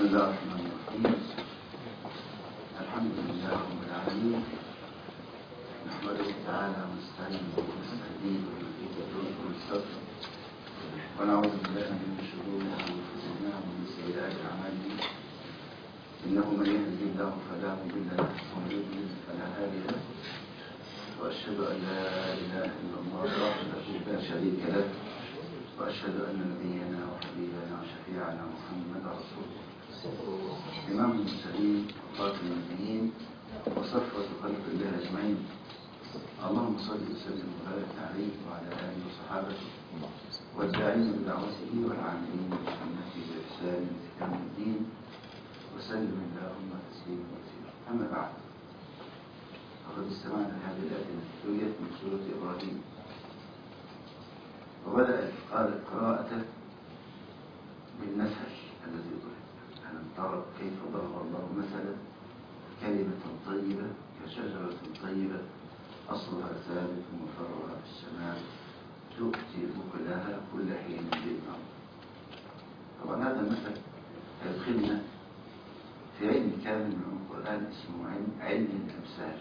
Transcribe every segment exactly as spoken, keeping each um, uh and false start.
الله الرحمن الرحيم. الحمد لله رب العالمين، نحمده تعالى ونستعينه ونستهديه ونستغفره ونستغفره ونعوذ بالله من شرور انفسنا ومن سيئات اعمالنا، انه من يهده الله فلا مضل له ومن يضلل فلا هادي له، واشهد ان لا اله الا الله وحده لا شريك له، واشهد ان نبينا وحبيبنا وشفيعنا محمدا رسول الله إمام المرسلين وخاتم النبيين وصفوة خلق الله أجمعين. اللهم صل وسلم وبارك عليه وعلى آله وصحابته والداعين بدعوته والعاملين بسنته بإحسان إلى يوم الدين، وسلم اللهم تسليما كثيرا. أما بعد، فقد استمعنا هذه الآية التي من سورة إبراهيم، وبدأت قراءته بالمثل الذي ضرب: ألم ترى كيف ضرب الله مثلا كلمة طيبة كشجرة طيبة أصلها ثابت وفرعها في السماء تؤتي أكلها كل حين بإذن الله. طبعا هذا المثل يدخلنا في علم كامل من القرآن اسمه علم, علم الأمثال.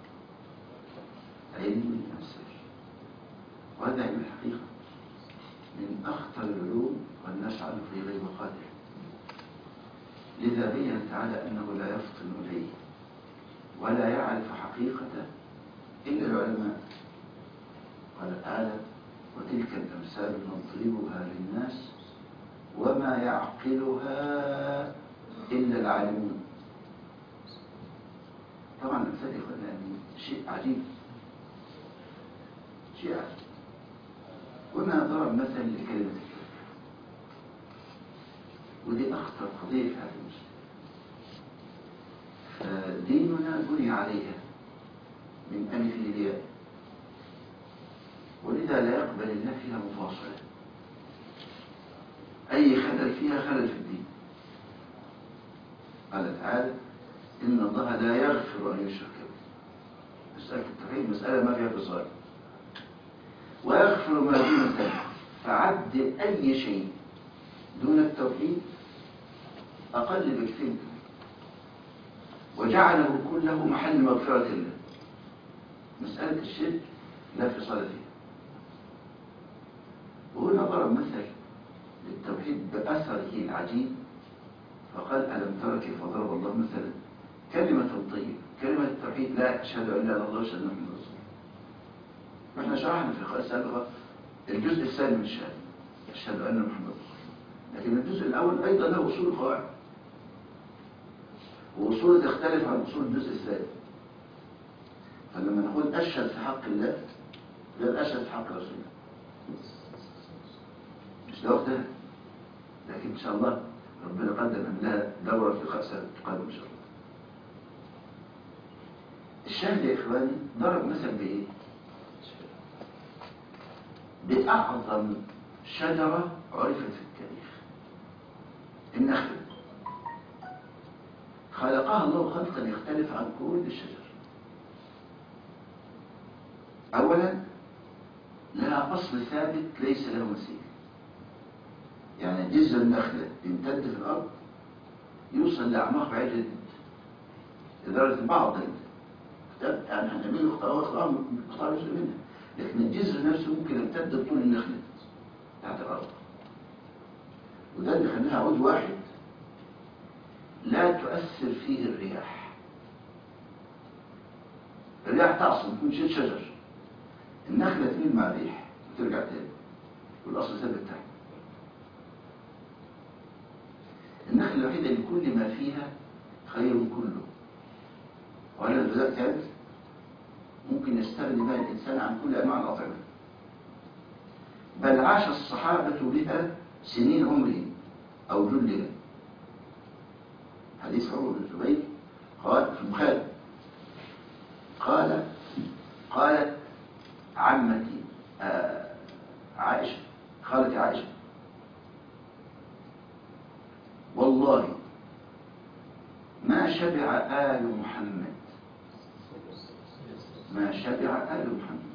علم الأمثال، وهذا علم الحقيقة من أخطر العلوم والناس عنه في غير وقاته، لذا بين تعالى أنه لا يفطن إليه ولا يعرف حقيقته إلا العلماء. قال تعالى: وتلك الأمثال نضربها للناس وما يعقلها إلا العالمون. طبعا الأمثال يا إخوانا يعني شيء عجيب، شيء عجيب. هنا ضرب مثل لكلمة الكفر، ودي أخطر قضية في هذا المسلم. فديننا بني عليها من ألف إلى ياء، ولذا لا يقبل الله فيها مفاصلة. أي خلل فيها خلل في الدين. قال تعالى: إن الله لا يغفر أن يشرك به. مسألة التوحيد مسألة ما فيها فصال، ويغفر ما دون ذلك. فعدل أي شيء دون التوحيد أقل بكثير، وجعله كله محل مغفرة الله. مسألة الشرك لا فصال فيها. وهنا ضرب مثل للتوحيد بأثره العجيب، فقال: ألم ترى كيف ضرب الله مثلا كلمة طيبة. كلمة التوحيد لا أشهد أن لا إله إلا الله وأشهد أن محمدا رسول الله. نحن شرحنا في القراءة السابقة الجزء الثاني من الشهادة، أشهد أن محمدا رسول الله، لكن الجزء الأول أيضا له أصول القواعد، وأصول تختلف عن أصول الجزء الثاني. فلما نقول أشهد في حق الله غير أشهد في حق رسول الله، مش ده وقتها، لكن إن شاء الله ربنا قدم لها دورة في قراءة القادم إن شاء الله. الشاهد يا إخواني ضرب مثل بإيه؟ بأعظم شجرة عرفت في التاريخ، النخلة. خلقها الله خلقا يختلف عن كل الشجر. أولا لها أصل ثابت ليس له مثيل، يعني جذر النخلة يمتد في الأرض يوصل لأعماق بعيدة جدا لدرجة بعض يعني هنعمل له قطاع جزء منها، لكن الجذر نفسه ممكن يمتد بطول النخلة تحت الأرض. وده اللي خلاها عود واحد لا تؤثر فيه الرياح. الرياح تعصم، تكون شيء شجر، النخلة تميل مع الريح وترجع تاني، والأصل ثابت تحت. النخلة الوحيدة اللي كل ما فيها خير كله، وعلى الغذاء كامل ممكن يستغني بها الإنسان عن كل أنواع الأطعمة. بل عاش الصحابة بها سنين عمرهم أو جلها. حديث عمر بن الزبير قال في البخاري، قال قالت عمتي آه عائشة، خالتي عائشة: والله ما شبع آل محمد ما شبع آل محمد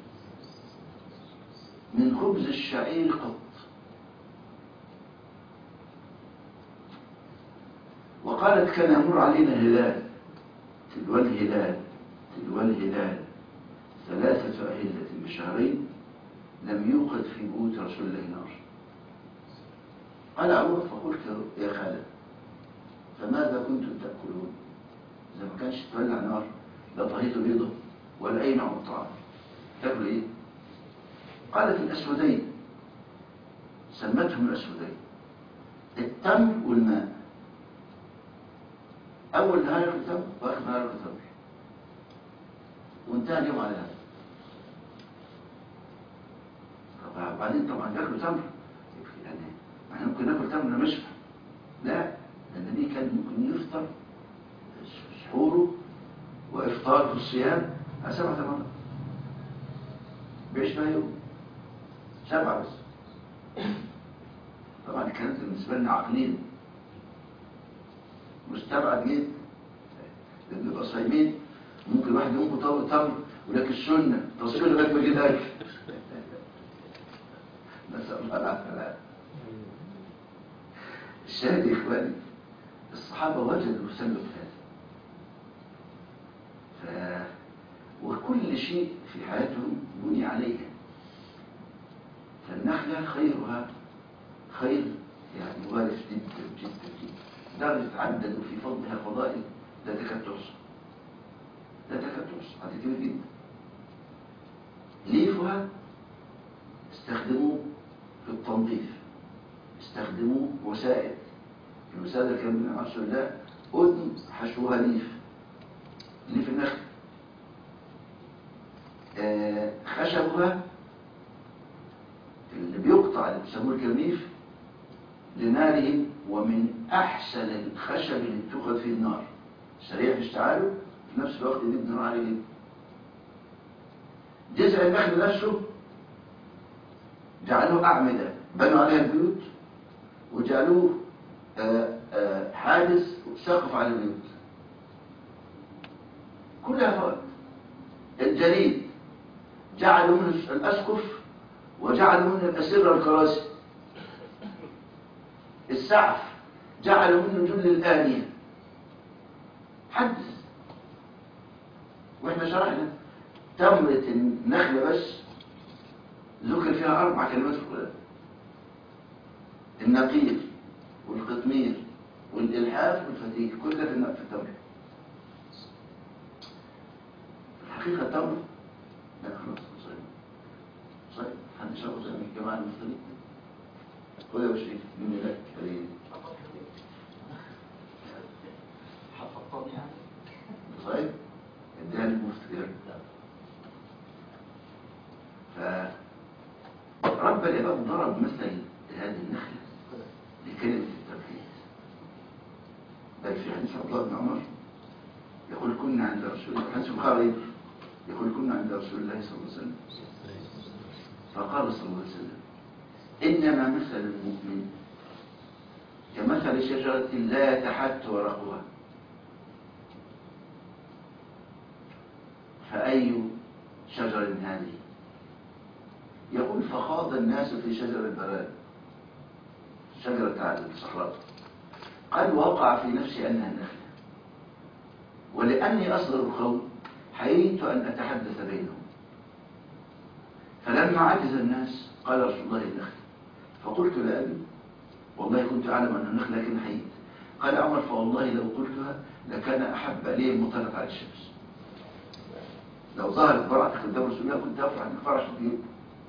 من خبز الشعير قط، فقالت كان يمر علينا هلال تلو الهلال تلو الهلال ثلاثة أهلة بشهرين لم يوقد في بيوت رسول الله نار. قال عمر فقلت يا خالد فماذا كنتم تأكلون؟ إذا ما كانش تولع نار لا طهيت بيضة ولا أي نوع من الطعام تاكل إيه؟ قالت الأسودين سمتهم الأسودين التمر والماء. أول نهار ياكل تمر وآخر نهار ياكل تمر وانتهى اليوم على هذا. بعدين طبعا ياكلوا تمر يعني احنا ممكن ناكل تمر مشفى لا، لأن النبي كان ممكن يفطر سحوره وإفطار في الصيام على سبعة مرات بيعيش بها يوم سبعة بس. طبعا كانت بالنسبة لنا عقلين مستبعد جدا لأن نبقى صايمين ممكن واحد يقوم بطاوة تمر ولكن السنة تصوير لغاية ما يجي أكل. نسأل الله العافية. الشاهد يا إخواني الصحابة وجدوا سبب هذا ف... وكل شيء في حياتهم بني عليها. فالنخلة خيرها خير يعني مبالغ جدا جدا جدا درجة تعددوا في فضلها فضائل لا تكاد تحصى لا تكاد تحصى هذا كبير جدا. ليفها استخدموه في التنظيف استخدموه وسائد. الوسادة كان من رسول الله أذن حشوها ليف ليف النخل. آه خشبها اللي بيقطع اللي بيسموه الكرنيف لنارهم ومن أحسن الخشب اللي بتوقد فيه النار سريع في اشتعاله في نفس الوقت يجيب نار عالي جدا. جذع النخل نفسه جعلوه أعمدة بنوا عليها البيوت وجعلوه آآ آآ حاجز سقف على البيوت كلها فوائد. الجليد جعلوا منه الأسقف وجعلوا منه الأسرة الكراسي. السعف جعلوا منه جل الآنية. حدث واحنا شرحنا تمرة النخلة بس ذكر فيها أربع كلمات في القرآن: النقير والقطمير والإلحاف والفتيك كلها في التمر. الحقيقة التمر لا خلاص صحيح صحيح حد شربه زي من الجماعة المسلمين خذ يا بشريك مني لك كريم حفظتني يعني صحيح اديها للمفتكر. فرب العباد ضرب مثل هذه النخلة لكلمة التوحيد. بل في حديث عبد الله بن عمر يقول كنا عند رسول الله حديث البخاري يقول كنا عند رسول الله صلى الله عليه وسلم فقال صلى الله عليه وسلم إنما مثل المؤمن كمثل شجرة لا يتحت ورقها فأي شجر هذه؟ يقول فخاض الناس في شجر البراد شجرة الصحراء قال وقع في نفسي أنها النخلة ولأني أصغر القوم حييت أن أتحدث بينهم فلما عجز الناس قال رسول الله النخلة فقلت لأبي والله كنت أعلم أن النخلة لكن حييت. قال عمر فوالله لو قلتها لكان أحب لي المطلق على الشمس. لو ظهرت برعة قدام رسول الله كنت أفرح أن فرش البيوت.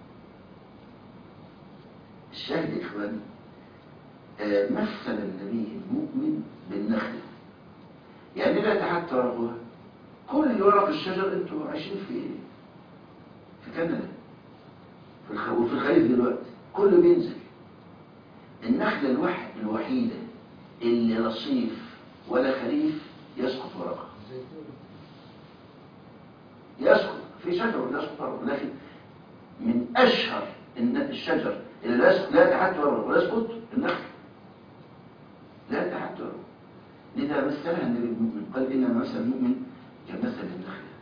الشاهد يا إخواني آه مثل النبي المؤمن بالنخلة يعني لا تحت ورقها. كل ورق الشجر انتوا عايشين في في كندا في الخ... وفي الخريف دلوقتي كله بينزل. النخلة الوحيد الوحيدة اللي لا صيف ولا خريف يسقط ورقها. يسقط في شجر يسقط ورقها لكن من أشهر الشجر اللي لا تحت ورقه ولا يسقط النخل لا تحت ورقه. لذا مثلها النبي المؤمن قال إن مثل المؤمن كمثل النخلة.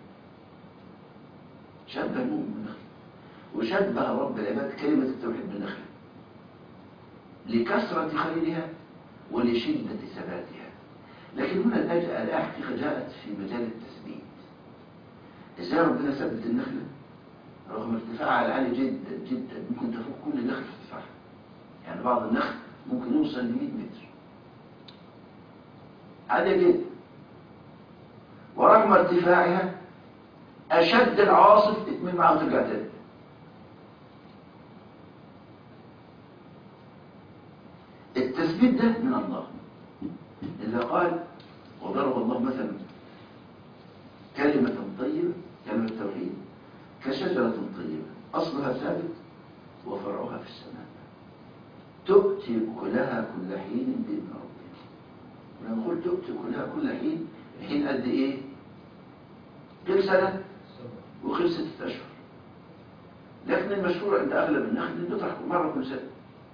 شبه المؤمن بالنخلة وشبه رب العباد كلمة التوحيد بالنخلة لكثرة خيرها ولشدة ثباتها. لكن هنا الآية الآية حقيقة جاءت في مجال التثبيت. إزاي ربنا ثبت النخلة رغم ارتفاعها العالي جدا جدا، ممكن تفوق كل نخل في ارتفاعها، يعني بعض النخل ممكن يوصل ل مئة متر عالية جدا، ورغم ارتفاعها أشد العواصف تكمل معها وترجع تاني. التثبيت ده من الله. إذا قال وضرب الله مثلا كلمة طيبة، كلمة التوحيد، كشجرة طيبة أصلها ثابت وفرعها في السماء تؤتي أكلها كل حين بإذن ربها. ولما نقول تؤتي أكلها كل حين، الحين قد إيه؟ كل سنة وكل ستة أشهر. لكن المشهور عند أغلب النخل إنه يطرح مرة كل سنة.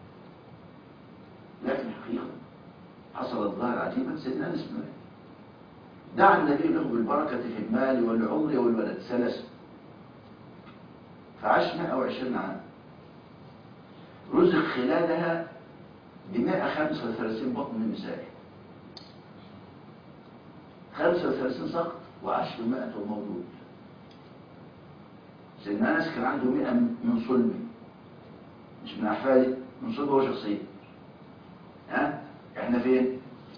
لكن حقيقة حصلت ظاهرة عجيبة. سيدنا أنس بن مالك دعا النبي له بالبركة في المال والعمر والولد ثلاثة، فعاش مئة وعشرين عام، رزق خلالها بمئة وخمسة وثلاثين بطن من نسائه، خمسة وثلاثين سقط وعاش بمئة ومولود. سيدنا أنس كان عنده مئة من صلبه، مش من أحفاده، من صلبه هو شخصيا. ها احنا فين؟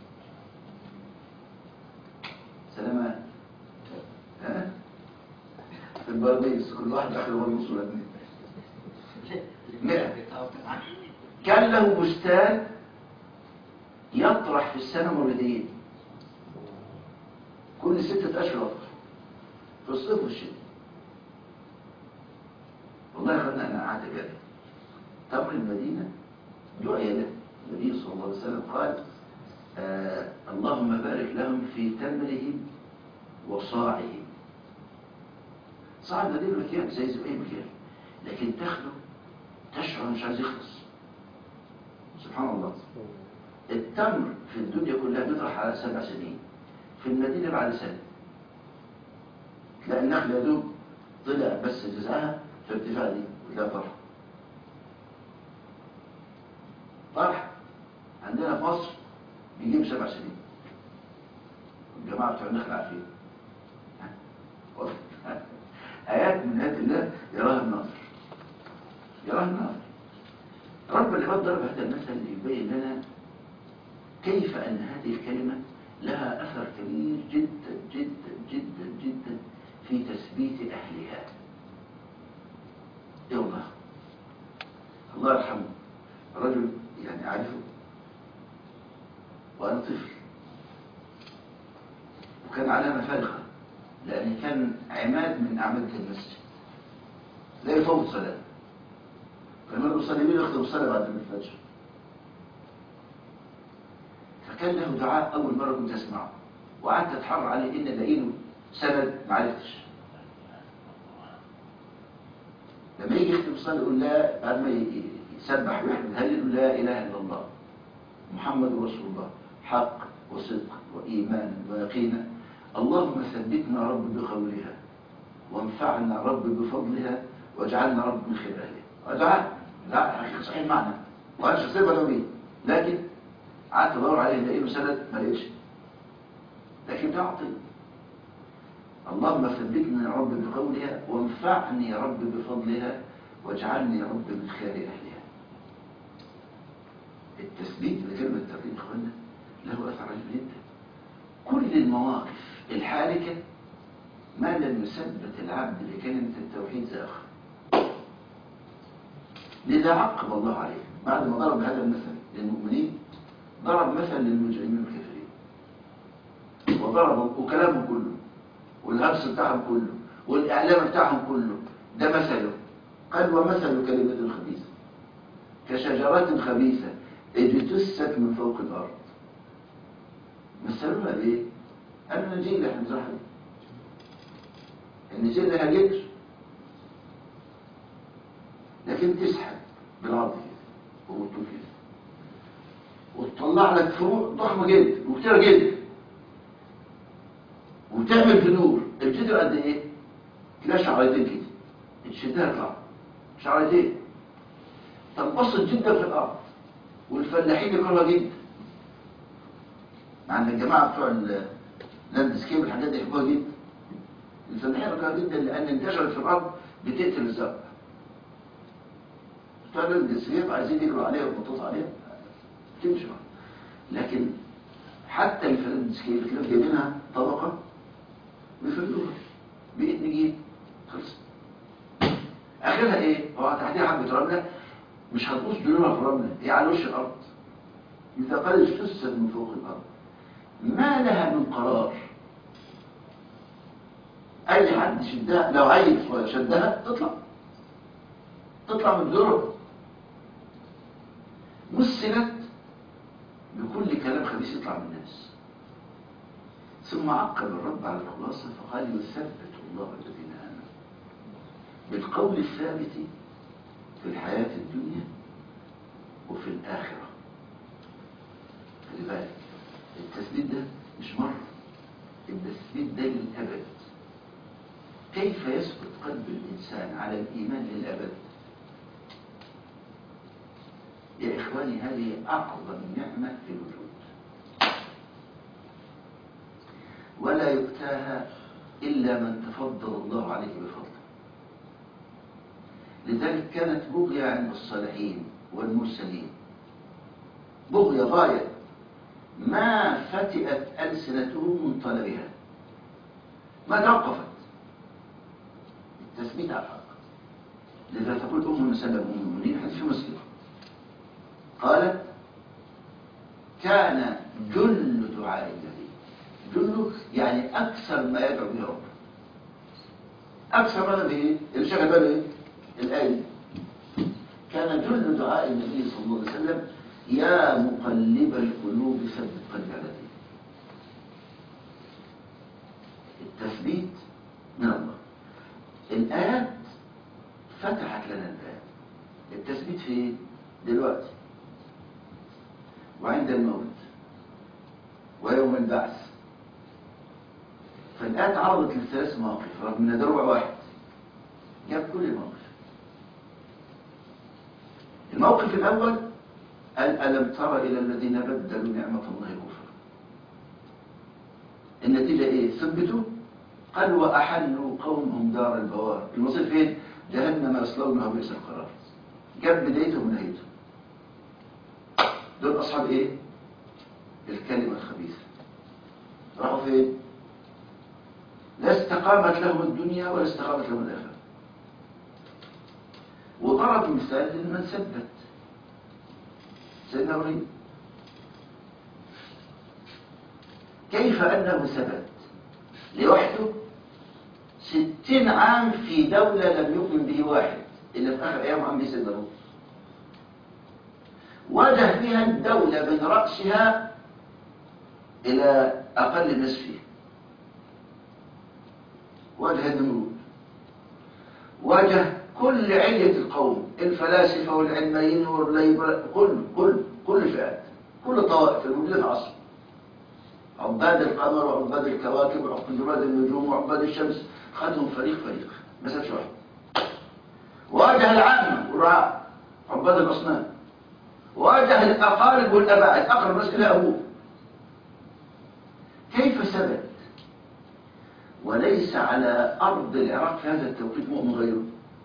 سلامات. ها في البرديس، كل واحد داخل هو نص ولا اتنين. مئة. كان له بستان يطرح في السنة مرتين، كل ستة أشهر يطرح، في الصيف والشتاء. والله يا اخوانا أنا قعدت جاري تمر المدينة دعي له النبي صلى الله عليه وسلم قال آه اللهم بارك لهم في تمرهم وصاعهم. صاع المدينة مكان زي زي أي مكان، لكن تاخده تشعر مش عايز يخلص. سبحان الله. التمر في الدنيا كلها بيطرح على سبع سنين، في المدينة بعد سنة تلاقي النخل يا دوب طلع بس جزءها في ارتفاع دي وتلاقي طرح. طرح عندنا في مصر بيجيب سبع سنين، الجماعة بتوع النخل عارفين. آيات من آيات الله يراها الناظر، يراها الناظر. رب العباد ضرب هذا المثل ليبين لنا كيف أن هذه الكلمة لها أثر كبير جدا جدا جدا جدا في تثبيت أهلها. يا الله، الله يرحمه، رجل يعني أعرفه وأنا طفل، وكان علامة فارقة لأن كان عماد من أعمدة المسجد لا يفوت صلاة، فلما المصلين يختم الصلاة بعد الفجر. فكان له دعاء أول مرة كنت أسمعه، وقعدت أتحرى عليه إن ألاقي له سند ما عرفتش. لما يجي يختم الصلاة يقول لا، بعد ما يسبح ويحمد هل يقول لا إله إلا الله محمد رسول الله حق وصدق وإيمان ويقينا، اللهم ثبتنا رب بقولها وانفعنا رب بفضلها واجعلنا رب من خير أهلها. ودعاء لا حقيقة صحيح معنى وأنا شخصيا بدأوا بيه، لكن قعدت أدور عليه لقيت له سند ما لقيتش، لكن ده عطيه. اللهم ثبتني رب بقولها وانفعني رب بفضلها واجعلني رب من خير أهلها. التثبيت لكلمة التوحيد يا إخوانا له أثر عجيب جدا. كل المواقف الحالكة ما لم يثبت العبد بكلمة التوحيد زاخ. لذا عقب الله عليه بعد ما ضرب هذا المثل للمؤمنين، ضرب مثل للمجرمين الكافرين، وضرب وكلامهم كله والهرس بتاعهم كله والإعلام بتاعهم كله ده مثله. قال ومثل كلمة خبيثة كشجرات خبيثة اجتثت من فوق الأرض. مثلوها بإيه؟ قالوا النجيل احنا بنزرعها دي، النجيل لها جدر لكن تسحب بالعرض كده وبالطول كده وتطلع لك فروع ضخمة جدا وكتيرة جدا وتعمل جذور. الجذر قد ايه؟ تلاقي شعرتين كده تشدها تطلع شعرتين تنبسط جدا في الارض والفلاحين يكرهها جدا مع ان الجماعه بتوع اللاندسكيب الحاجات دي يحبوها جدا، الفلاحين يحبوها جدا لان انتشرت في الارض بتقتل الزرع. بتوع اللاندسكيب عايزين يجروا عليها ويبططوا عليها تمشي. لكن حتى اللاندسكيب بتلاقي جايبينها طبقه بيفردوها بقيت نجيب خلص. اخرها ايه؟ هو تحتها حبه رمله مش هتبوظ دلوقتي في الرمله، هي على وش الارض. اذا قال اجتثت من فوق الارض ما لها من قرار. اي حد شدها لو عيل شدها تطلع تطلع من ذرة. مثلت بكل كلام خبيث يطلع من الناس. ثم عقب الرب على الخلاصه فقال يثبت الله الذين امنوا بالقول الثابت في الحياه الدنيا وفي الاخره. خلي بالك التثبيت ده مش مره، التثبيت ده للابد. كيف يثبت قلب الانسان على الايمان للابد؟ يا اخواني هذه اعظم نعمه في الوجود ولا يؤتاها الا من تفضل الله عليه بفضله. لذلك كانت بغيه عند الصالحين والمرسلين، بغيه غايه ما فتئت ألسنتهم من طلبها، ما توقفت التثبيت على الحق. لذا تقول أم سلمة أم المؤمنين حديث في مسلم قالت كان جل دعاء النبي، جل يعني أكثر ما يدعو به ربه، أكثر ما به اللي شغل باله إيه؟ الآية. كان جل دعاء النبي صلى الله عليه وسلم يا مقلب القلوب ثبت قلبي على دينك. التثبيت من الله. الآيات فتحت لنا الآيات. التثبيت في دلوقتي وعند الموت ويوم البعث. فالآيات عرضت لثلاث مواقف رغم ان ده ربع واحد جاب كل المواقف. الموقف الأول قال ألم تر إلى الذين بدلوا نعمة الله كفرا. النتيجة إيه؟ ثبتوا. قال وأحلوا قومهم دار البوار. المصير فين؟ جهنم يصلونها بئس القرار. جاب بدايته ونهايته. دول أصحاب إيه؟ الكلمة الخبيثة. راحوا فين؟ لا استقامت لهم الدنيا ولا استقامت لهم الآخرة. وضرب مثال لمن ثبت سيدنا إبراهيم كيف أنه ثبت لوحده ستين عام في دولة لم يؤمن به واحد إلا في آخر أيام عم سيدنا لوط. واجه بها الدولة من رأسها إلى أقل الناس فيها. واجه النمرود، واجه كل علية القوم، الفلاسفة والعلميين والليبر، كل كل كل فئات، كل الطوائف الموجودة في العصر. عباد القمر وعباد الكواكب وعباد النجوم وعباد الشمس، خدهم فريق فريق ما سابش واحد. واجه العامة والرعاة عباد الأصنام، واجه الأقارب والأباء، الأقرب الناس إلى أبوه. كيف ثبت وليس على أرض العراق في هذا التوقيت مؤمن غيره؟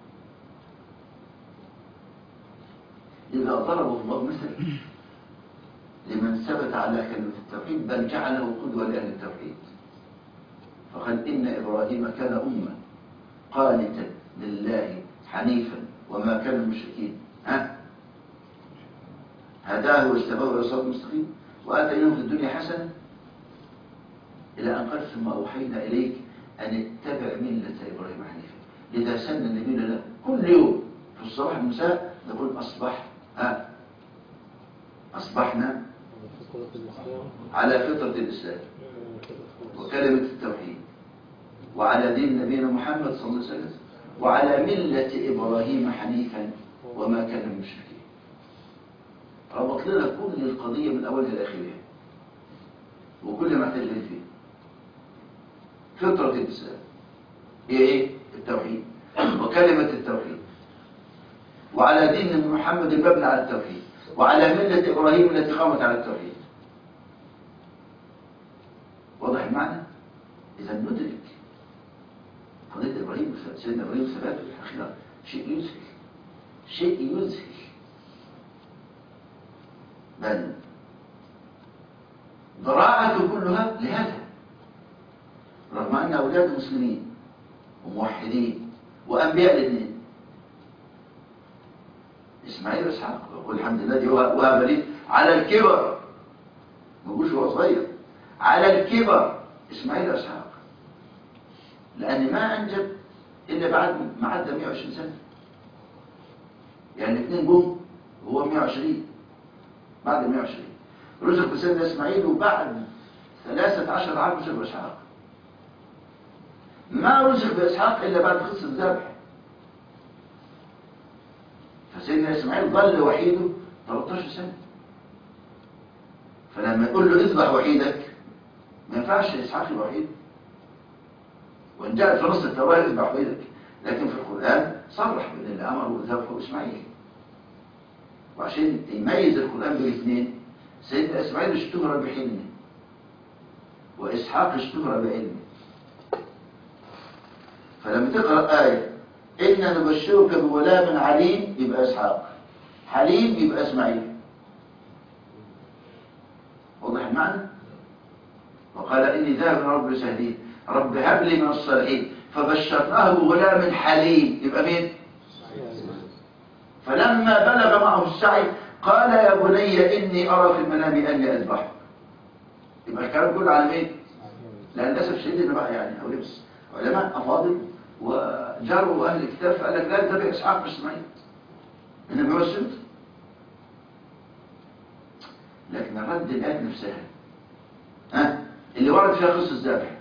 إذا ضربه الله مثلا لمن ثبت على كلمة التوحيد بل جعله قدوة لأهل التوحيد. فقال إن إبراهيم كان أمة قانتا لله حنيفا وما كان المشركين. ها هداه واجتباه إلى صراط مستقيم وآتيناه في الدنيا حسنة إلى أن قال ثم أوحينا إليك أن اتبع ملة إبراهيم حنيفا. لذا سن النبي له كل يوم في الصباح والمساء نقول أصبح ها أصبحنا على فطرة الإسلام وكلمة التوحيد وعلى دين نبينا محمد صلى الله عليه وسلم وعلى ملة إبراهيم حنيفا وما كان من المشركين. ربط لنا كل القضية من أولها لآخرها وكل ما احتاج فيه. فطرة الإسلام هي إيه؟ التوحيد وكلمة التوحيد وعلى دين محمد المبنى على التوحيد وعلى ملة إبراهيم التي قامت على التوحيد. المعنى؟ إذا ندرك قضية إبراهيم سيدنا إبراهيم ثباته في الحقيقة شيء يذهل، شيء يذهل. بل ضراعته كلها لهذا، رغم أن أولاد مسلمين وموحدين وأنبياء الاثنين، إسماعيل وإسحاق، ويقول الحمد لله الذي وهب لي على الكبر، ما بقولش هو صغير، على الكبر إسماعيل وإسحاق، لأن ما أنجب إلا بعد ما عدى مئة وعشرين سنة. يعني الاثنين جم وهو مئة وعشرين، بعد مئة وعشرين رزق بسيدنا إسماعيل، وبعد ثلاثة عشر عام رزق بإسحاق. ما رزق بإسحاق إلا بعد قصة الذبح. فسيدنا إسماعيل ظل وحيده ثلاثة عشر سنة، فلما يقول له اذبح وحيدك ما ينفعش إسحاق يبقى وحيد، وإن جاءت في نص التوراة اذبح وحيدك، لكن في القرآن صرح بأن اللي أمره ذبحه إسماعيل. وعشان يميز القرآن بين الاثنين، سيدنا إسماعيل اشتهر بحلمه وإسحاق اشتهر بعلمه. فلما تقرأ آية إنا نبشرك بغلام عليم يبقى إسحاق، حليم يبقى إسماعيل. واضح المعنى؟ وقال إني ذاهب رب سهلين رب هب لي من الصالحين فبشرناه بغلام حليم يبقى مين؟ فلما بلغ معه السعي قال يا بني إني أرى في المنام أني أذبحك. يبقى الكلام كله على مين؟ لأن للأسف الشديد إنه بقى يعني أو لبس علماء أفاضل وجروا أهل الكتاب فقال لك لا تتبع إسحاق مش إسماعيل إنما هو السنة. لكن الرد الآية نفسها ها اللي ورد فيها قصة الذبح،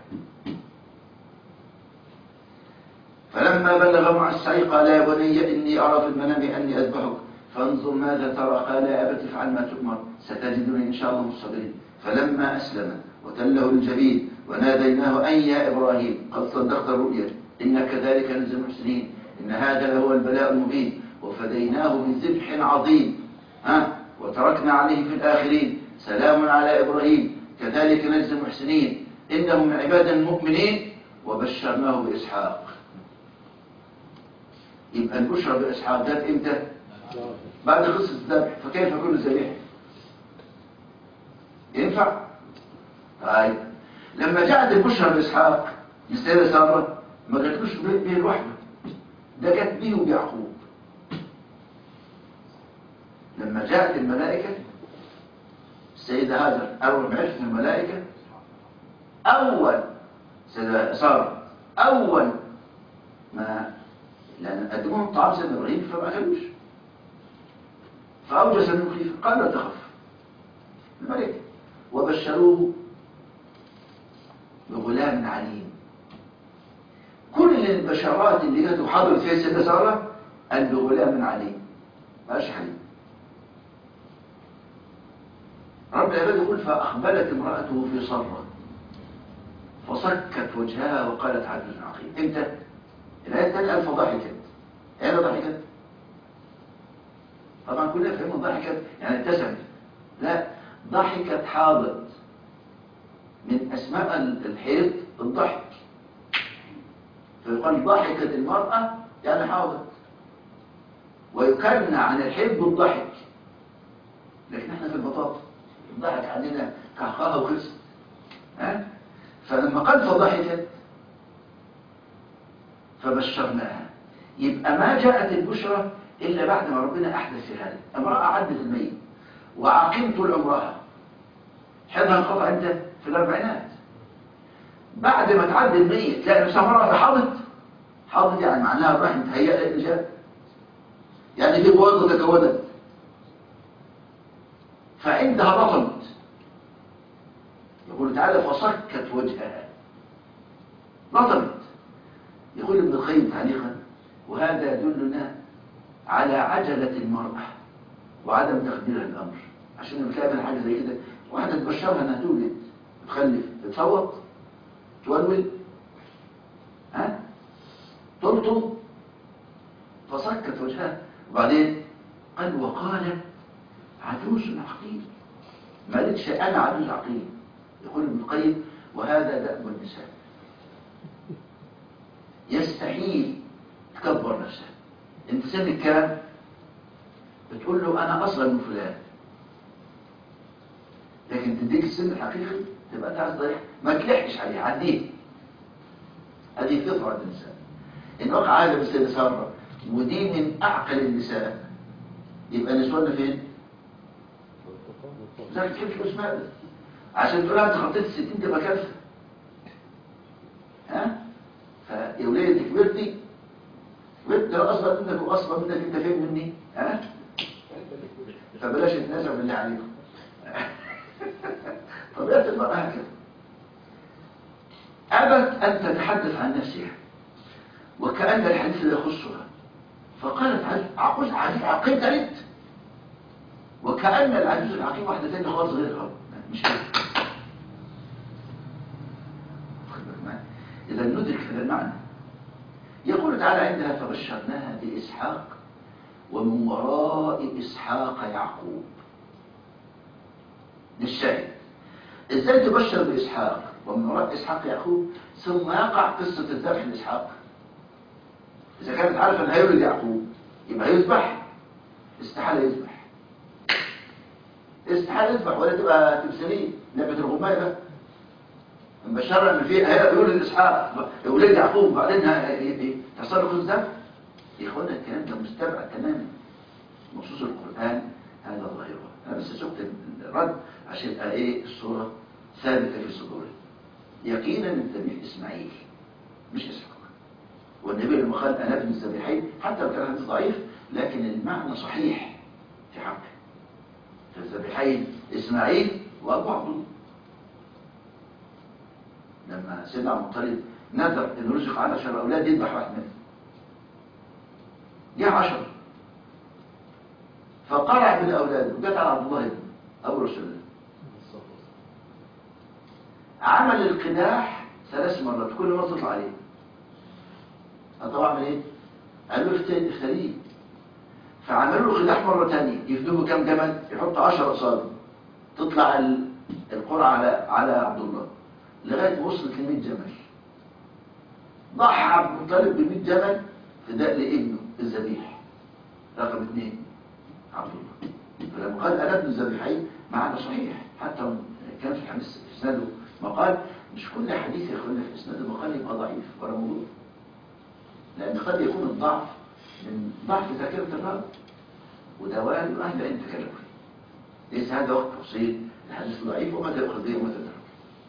فلما بلغ مع السعي قال يا بني إني أرى في المنام أني أذبحك فانظر ماذا ترى قال يا أبت افعل ما تؤمر ستجدني إن شاء الله من الصابرين. فلما أسلم وتله الجبين وناديناه أن يا إبراهيم قد صدقت الرؤيا إن كذلك نجزي المحسنين إن هذا لهو البلاء المبين وفديناه بذبح عظيم ها وتركنا عليه في الآخرين سلام على إبراهيم كذلك نجزي المحسنين إنه من عبادنا المؤمنين وبشرناه بإسحاق. يبقى البشرى بإسحاق جاءت إمتى؟ بعد قصة الذبح. فكيف يكون ذبيح؟ ينفع؟ طيب لما جاءت البشرى بإسحاق السيدة سارة ما جاتلوش به لوحده، ده جات به وبيعقوب. لما جاءت الملائكة السيدة هاجر أول ما عرفت الملائكة أول سيدة سارة أول ما لأن قدموهم طعام سيدنا إبراهيم فما أكلوش فأوجس منهم خيفة قال لا تخف الملائكة وبشروه بغلام عليم. كل البشرات اللي جت وحضرت فيها السيدة سارة قال بغلام عليم ماش حليم. رب العباد يقول فأقبلت امرأته في صرة فصكت وجهها وقالت عجوز عقيم. امتى؟ الآية الثانية قال فضحكت. ايه ضحكت؟ طبعا كلنا فهمنا ضحكت يعني ابتسمت، لا ضحكت حاضت. من أسماء الحيض الضحك، فيقال ضحكت المرأة يعني حاضت، ويكنى عن الحيض بالضحك. لكن احنا في البطاطا الضحك عندنا كحقها وخلصت ها. فلما قال فضحكت فبشرناها. يبقى ما جاءت البشرى إلا بعد ما ربنا أحدث في هذا. امرأة عدت الميت وعقيم طول عمرها، حيضها انقطع امتى؟ في الأربعينات. بعد ما تعدي الميت تلاقي نفسها مرة حاضت. حاضت يعني معناها الرحم متهيأ للإنجاب، يعني في بويضة تكونت فعندها بطنت. يقول تعالى فصكت وجهها بطنت. يقول ابن القيم تعليقا وهذا يدلنا على عجلة المرأة وعدم تقديرها الأمر. عشان لما تلاقي حاجة زي كده واحدة تبشرها انها تولد تخلف تصوت تولول ها تلطم فصكت وجهها. وبعدين قال وقال عجوز عقيم، ما قالتش انا عجوز عقيم. يقول ابن القيم وهذا دأب النساء. يستحيل تكبر نفسها. انت سنك كام؟ بتقول له انا اصغر من فلان، لكن تديك السن الحقيقي تبقى انت عايز ضيق ما تلحقش عليه، عديه. هذه فطره الانسان. ان وقع عالم السيده ساره ودي من اعقل النساء، يبقى نسواننا فين؟ لذلك تحب فلوس ماذا؟ عشان تقول انت خطيت الستين تبقى كارثه. ها؟ فيا وليه انت كبرتي؟ كبرت لو اصغر منك واصغر منك انت فين مني؟ ها؟ فبلاش تتنازع بالله عليكم. طبيعه المراه هكذا. ابت ان تتحدث عن نفسها وكأن الحديث لا يخصها، فقالت عجوز عقيم تلت، وكأن العجوز العقيم واحدة تانية خالص غير الأرض، مش كده. إذا ندرك هذا المعنى. يقول تعالى عندها فبشرناها بإسحاق ومن وراء إسحاق يعقوب. للشاهد إزاي تبشر بإسحاق ومن وراء إسحاق يعقوب ثم يقع قصة الذبح لإسحاق؟ إذا كانت عارفة أن هيولد يعقوب يبقى هيذبح، استحالة يذبح، استحالة يذبح ولا تبقى تمثيلية لعبة الغماية بقى. مبشرة ان في هيولد اسحاق يولد يعقوب بعدين تحصل له قصة ذبح. يا اخوانا الكلام ده مستبعد تماما. نصوص القرآن هذا ظاهره. انا بس سكت الرد عشان يبقى ايه الصورة ثابتة في صدوري. يقينا الذبيح اسماعيل مش اسحاق. والنبي لما قال انا ابن الذبيحين حتى لو كان حديث ضعيف لكن المعنى صحيح في حقه. فالذبيحين اسماعيل وابو عبد الله. لما سيدنا عبد المطلب نذر انه رزق على عشر اولاد يذبح واحد منهم. جه عشرة فقرع من اولاده وجت على عبد الله ابو رسول الله. عمل القداح ثلاث مرات كل مره تطلع عليه. طب اعمل ايه؟ قال له افتريه. فعملوا له قداح مره ثانيه يفدوه كام جمل؟ يحط عشرة قصاد تطلع القرعه على على عبد الله لغايه ما وصلت ل مية جمل. ضحى عبد المطلب ب مية جمل فداء لابنه الذبيح رقم اثنين عبد الله. فلما قال انا ابن الذبيحين معنى صحيح. حتى كان في الحديث في اسناده مقال مش كل حديث يا اخوانا في اسناده مقال يبقى ضعيف ولا موضوع، لان قد يكون الضعف من ضعف ذاكره الراوي وده وارد واهل العلم تكلموا فيه. ليس هذا وقت تفصيل الحديث ضعيف ومتى يؤخذ به ومتى ترك.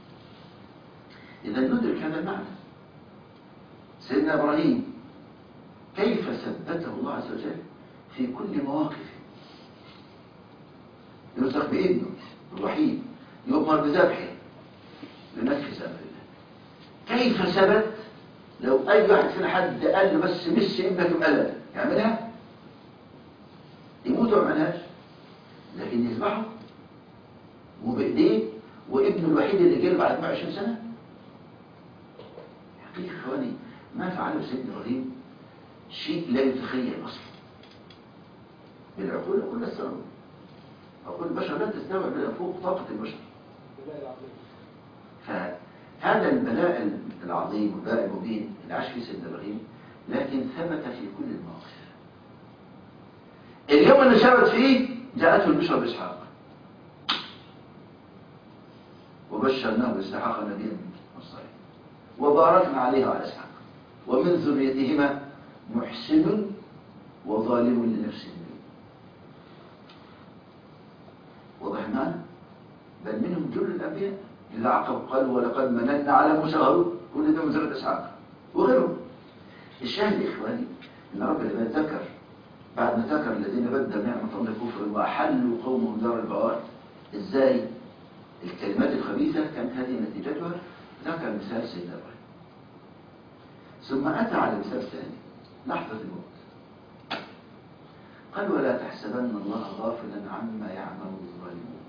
اذا ندرك هذا المعنى. سيدنا ابراهيم كيف ثبته الله عز وجل في كل مواقفه. يرزق بابنه الوحيد يؤمر بذبحه لنفذ امر الله. كيف ثبت؟ لو اي واحد فينا حد قال له بس مش ابنك بقلم يعملها؟ يموت وما يعملهاش، لكن يذبحه وبايديه وابنه الوحيد اللي جه بعد مئة وعشرين سنه. حقيقه اخواني ما فعله سيدنا ابراهيم شيء لا يتخيل اصلا. بالعقول كل السنه عقول البشر لا تستوعب الا فوق طاقه البشر. فهذا البلاء العظيم والبلاء المبين اللي عاش فيه سيدنا ابراهيم لكن ثبت في كل المواقف. اليوم اللي ثبت فيه جاءته البشرى باسحاق وبشرناه باسحاق نبيا من الصالحين وباركنا عليه وعلى اسحاق ومن ذريتهما محسن وظالم لنفسه. واضح معنا؟ بل منهم جل الانبياء اذا عقبوا قالوا ولقد مننا على موسى وهارون كل ده من ذريه اسحاق وغيرهم. الشاهد يا اخواني ان رب العباد ذكر بعد ما ذكر الذين بدلوا نعمه الله كفرا واحلوا قومهم دار البوار ازاي الكلمات الخبيثه كانت هذه نتيجتها. ذكر مثال سيدنا ابراهيم ثم اتى على مثال ثاني لحظه الموت. قال ولا تحسبن الله غافلا عما يعمل الظالمون.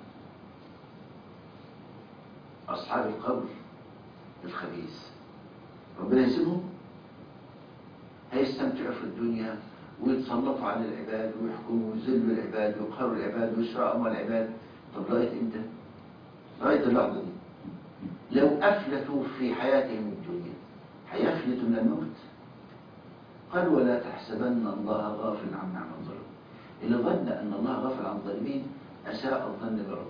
أصحاب القبر الخبيث ربنا يسيبهم؟ هيستمتعوا في الدنيا ويتسلطوا على العباد ويحكموا ويذلوا العباد ويقهروا العباد ويسرقوا أموال العباد. طب لغاية إمتى؟ لغاية اللحظة دي. لو أفلتوا في حياتهم الدنيا هيفلتوا من الموت. قال ولا تحسبن الله غافل عما يعمل الظالمون. اللي ظن أن الله غافل عن الظالمين أساء الظن برب.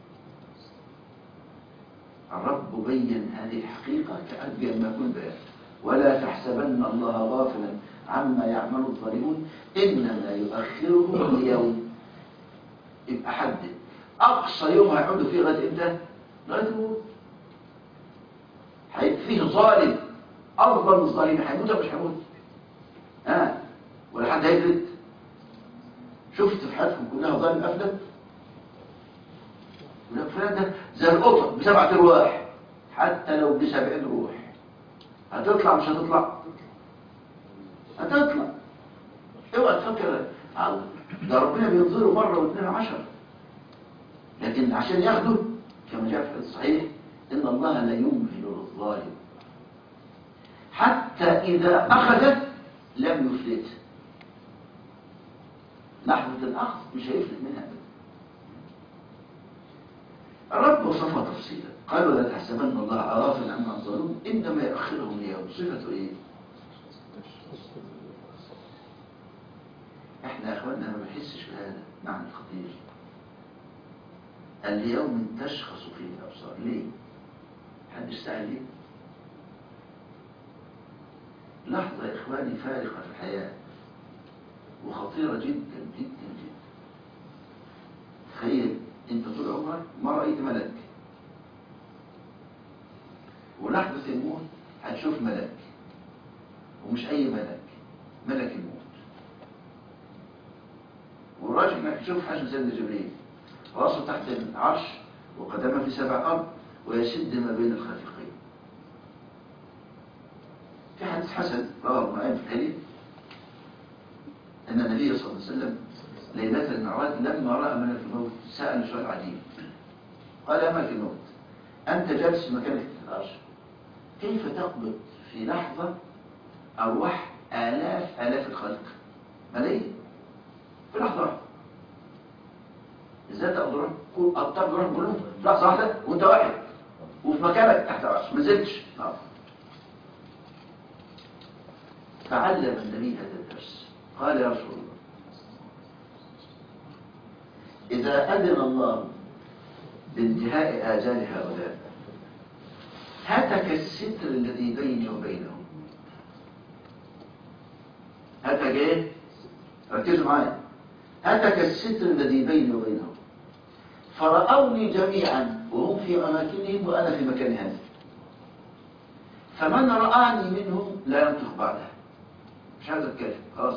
الرب بين هذه الحقيقة كأبين ما يكون بيان. ولا تحسبن الله غافلا عما يعمل الظالمون إنما يؤخرهم ليوم. يبقى حدد أقصى يوم هيقعدوا فيه لغاية إمتى؟ لغاية الموت. فيه ظالم أفضل من الظالمين هيموت ولا مش هيموت؟ ها آه. ولا حد هيفلت؟ شفت في حياتكم كلها ظالم أفلت؟ ولا فلان ده زي القطط بسبعة أرواح، حتى لو بسبعين روح هتطلع مش هتطلع؟ هتطلع. اوعى تفكر ده ربنا بينظره مرة واثنين عشر، لكن عشان ياخده كما جاء في الحديث الصحيح إن الله لا يمهل الظالم حتى إذا أخذت لم يفلت. لحظة الأخذ مش هيفلت منها. الرب وصفها تفصيلا قال ولا تحسبن الله غافلا عما الظالمون إنما يؤخرهم ليوم. صفته إيه؟ إحنا يا أخواننا ما بنحسش بهذا معنى خطير. اليوم تشخص فيه الأبصار. ليه؟ حد يستعجل ليه؟ لحظة يا إخواني فارقة في الحياة وخطيرة جدا جدا جدا. تخيل أنت طول عمرك ما رأيت ملك، ولحظة الموت هتشوف ملك، ومش أي ملك، ملك الموت. والراجل انك تشوف حجم سيدنا جبريل راسه تحت العرش وقدمه في سبع أرض ويشد ما بين الخافقين. في حديث حسن رواه ابن في الحديث أن النبي صلى الله عليه وسلم ليلة المعراج لما رأى ملك الموت سأل سؤال عجيب. قال يا ملك الموت أنت جالس مكانك في العرش، كيف تقبض في لحظة أرواح آلاف آلاف الخلق ملايين في لحظة واحدة؟ ازاي تقدر أبطال روح كلهم في لحظة واحدة وأنت واحد وفي مكانك تحت العرش ما زلتش؟ فعلم النبي هذا الدرس. قال يا رسول الله إذا أذن الله بانتهاء آجال هؤلاء هتك الستر الذي بيني وبينهم. هتك ايه؟ ركزوا معايا. هتك الستر الذي بيني وبينهم فرأوني جميعا وهم في أماكنهم وأنا في مكان هذا، فمن رآني منهم لا ينطق بعدها. مش عايز اتكلم خلاص،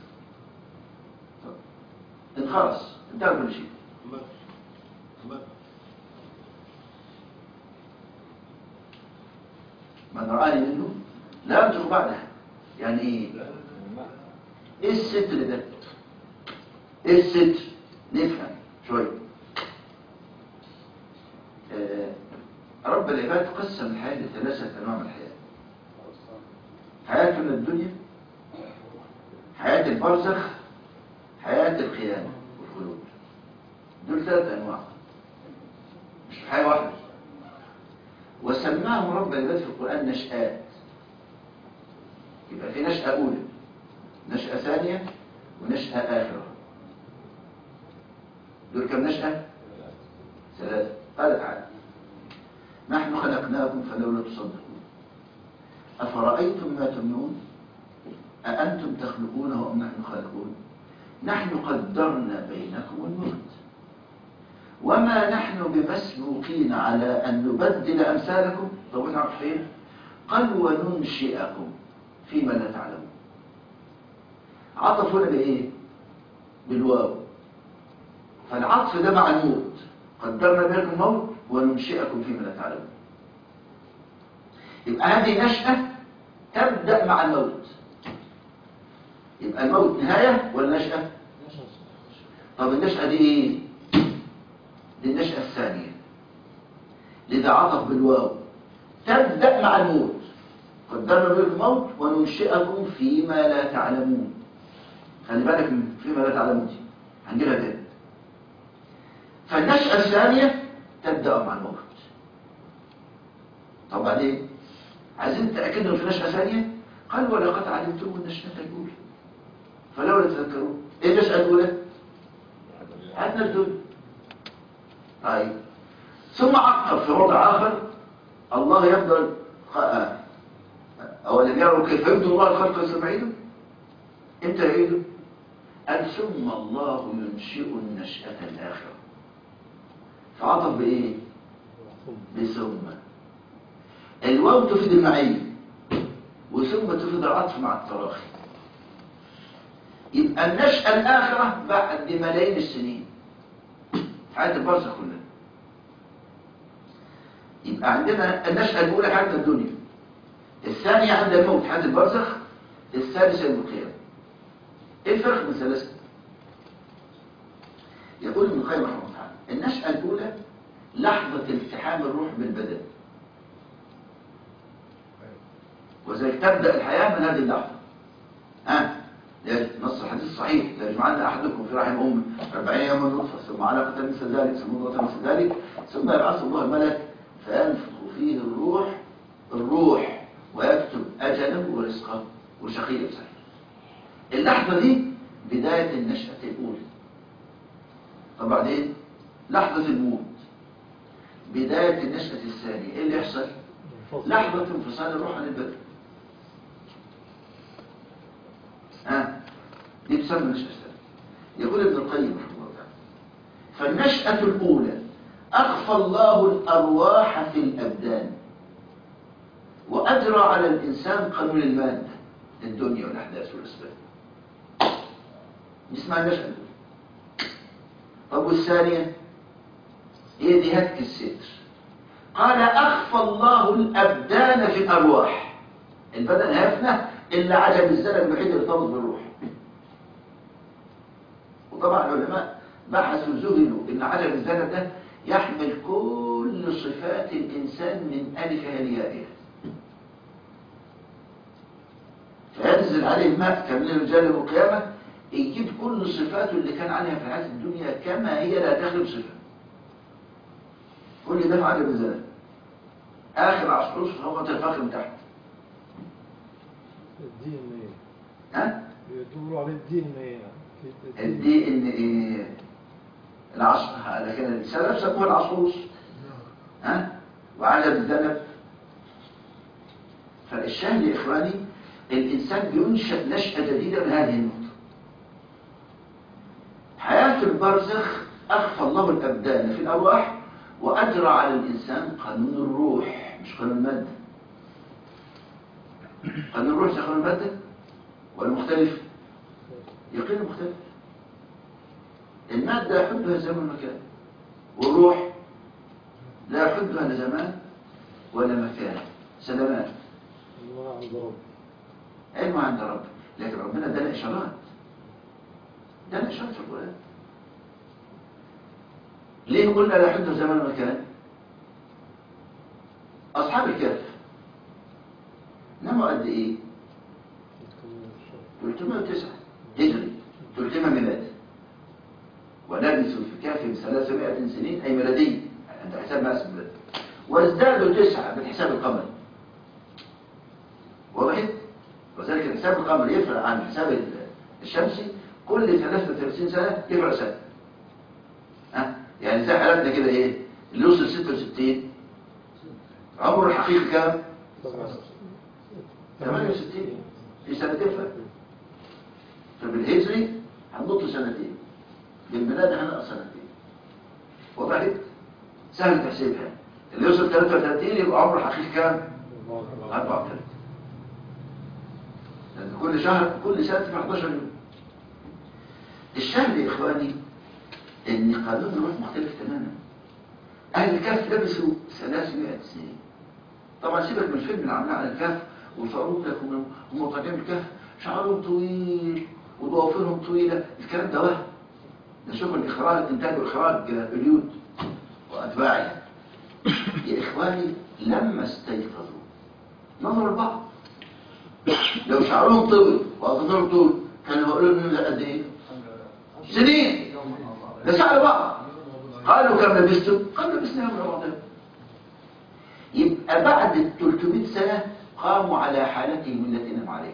انخلص انتهى كل شيء. من رآني منهم لا ينطق بعدها. يعني ايه؟ ايه الستر ده؟ ايه الستر؟ نفهم شويه. آه رب العباد قسم الحياه لثلاثه انواع من الحياه: حياه من الدنيا، حياه البرزخ، حياه القيامه والخلود. دول ثلاث انواع مش حياه واحده. وسماهم رب العباد في القران نشآت. يبقى في نشأة أولى، نشأة ثانية، ونشأة آخرة. دول كم نشأة؟ ثلاثة. قال تعالى نحن خلقناكم فلولا تصدقون أفرأيتم ما تمنون أأنتم تخلقونه أم نحن خالقون نحن قدرنا بينكم الموت وما نحن بمسبوقين على أن نبدل أمثالكم. طب احنا عارفين قال وننشئكم فيما لا تعلمون. عطف هنا بايه؟ بالواو. فالعطف ده مع الموت، قدرنا بينكم الموت وننشئكم فيما لا تعلمون. يبقى هذه نشأة تبدأ مع الموت. يبقى الموت نهاية ولا نشأة؟ طب النشأة دي ايه؟ دي النشأة الثانية، لذا عطف بالواو. تبدأ مع الموت، قدرنا بينكم الموت وننشئكم فيما لا تعلمون. خلي بالك من فيما لا تعلمون دي هنجيلها تاني. فالنشأة الثانية تبدأ مع الموت. طب بعدين عايزين تأكدوا في نشأة ثانية؟ قال ولقد علمتم النشأة الأولى فلولا تذكرون. ايه النشأة الأولى؟ عدنا الدنيا. طيب ثم عقب في موضع آخر الله يفضل أولم يروا كيف يبدو الله الخلق ثم يعيده؟ امتى يعيده؟ قال ثم الله ينشئ النشأة الآخرة. فعطف بإيه؟ بثم. الواو تفيد المعية وثم تفيد العطف مع التراخي. يبقى النشأة الآخرة بعد ملايين السنين حياة البرزخ كلها. يبقى عندنا النشأة الأولى حياة الدنيا، الثانية عند الموت حياة البرزخ، الثالثة يوم القيامة. ايه الفرق بين ثلاثة؟ يقول ابن القيم رحمه الله تعالى النشأة الأولى لحظة التحام الروح بالبدن، وذلك تبدأ الحياة من هذه اللحظة. ها نص الحديث الصحيح لا يجمعن أحدكم في رحم أمه أربعين يوما نطفة ثم علقة مثل ذلك ثم مضغة مثل ذلك ثم يبعث الله الملك فينفخ فيه الروح الروح ويكتب أجله ورزقه وشقي أو سعيد. اللحظة دي بداية النشأة الأولى. طب بعدين لحظة الموت بداية النشأة الثانية. ايه اللي يحصل؟ لحظة انفصال الروح عن البدن. ها دي تسمى النشأة الثانية. يقول ابن القيم رحمه الله تعالى فالنشأة الأولى أخفى الله الأرواح في الأبدان وأجرى على الإنسان قانون المادة الدنيا والأحداث والأسباب. اسمها النشأة الأولى. طب والثانية ايه دي؟ هتك الستر. قال أخفى الله الأبدان في الأرواح. البدن هيفنى إلا عجب الزلم الوحيد اللي ارتبط بالروح. وطبعا العلماء بحثوا ذهلوا إن عجب الزلم ده يحمل كل صفات الإنسان من ألفها ليائها، فينزل عليه الماء كمن الرجال يوم القيامة يجيب كل صفاته اللي كان عليها في الحياة الدنيا كما هي لا تخلف صفة. كل ده في عجب الزلم. آخر عصروس فقط الفخر من تحت. الدين ايه؟ ها؟ بيدوروا على الدين ايه؟ الدي ان ايه؟ العصر. لكن السلف سموه العصروس. ها؟ وعجب الذنب. فالشاهد يا إخواني الإنسان بينشأ نشأة جديدة من هذه النقطة. حياة البرزخ أخفى الله الأبدان في الأرواح وأجرى على الإنسان قانون الروح مش قانون المادة. قانون الروح زي قانون المادة ولا مختلف؟ يقين مختلف. المادة يحدها الزمن والمكان والروح لا يحدها لا زمان ولا مكان. سلامات الله عند رب. علمه عند رب. لكن ربنا ادانا إشارات. ادانا إشارات في القرآن. ليه قلنا لا يحدها زمان ومكان؟ أصحاب الكهف ناموا قد إيه؟ ثلاثمائة وتسعة هجري ثلاثمائة ميلادي ولبثوا في كهفهم ثلاثمائة سنين أي ميلادية عند حساب مقاس الميلاد وازدادوا تسعة بالحساب القمري. وضحت؟ وذلك الحساب القمري يفرق عن الحساب الشمسي كل ثلاثة وثلاثين سنة يفرق سنة. ها؟ يعني زي حالتنا كده ايه؟ اللي يوصل ستة وستين عمره الحقيقي كام؟ ثمانية وستين في سنتين فرق. فبالهجري هننط سنتين بالميلاد هنقص سنتين. وضحت؟ سهل تحسيبها. اللي يوصل ثلاثة وثلاثين يبقى عمره الحقيقي كام؟ أربعة وثلاثين. لأن كل شهر كل سنة في أحد عشر يوم. الشاهد يا إخواني إن قانون الروح مختلف تماما. أهل الكهف لبسوا ثلاثمائة سنين. طبعا سيبك من الفيلم اللي عملناه على الكهف ويصوروا لك هم طالعين الكهف شعرهم طويل وضوافرهم طويلة. الكلام ده وهم. ده شغل الإخراج إنتاج وإخراج هوليود وأتباعها. يا إخواني لما استيقظوا نظروا لبعض. لو شعرهم طويل وأظهرهم طول كانوا يقولوا لهم قد إيه؟ سنين. ده سألوا بعض قالوا كم لبستم؟ قالوا لبسنا يوم رمضان. يبقى بعد ال ثلاثمائة سنة قاموا على حالتهم التي نام عليها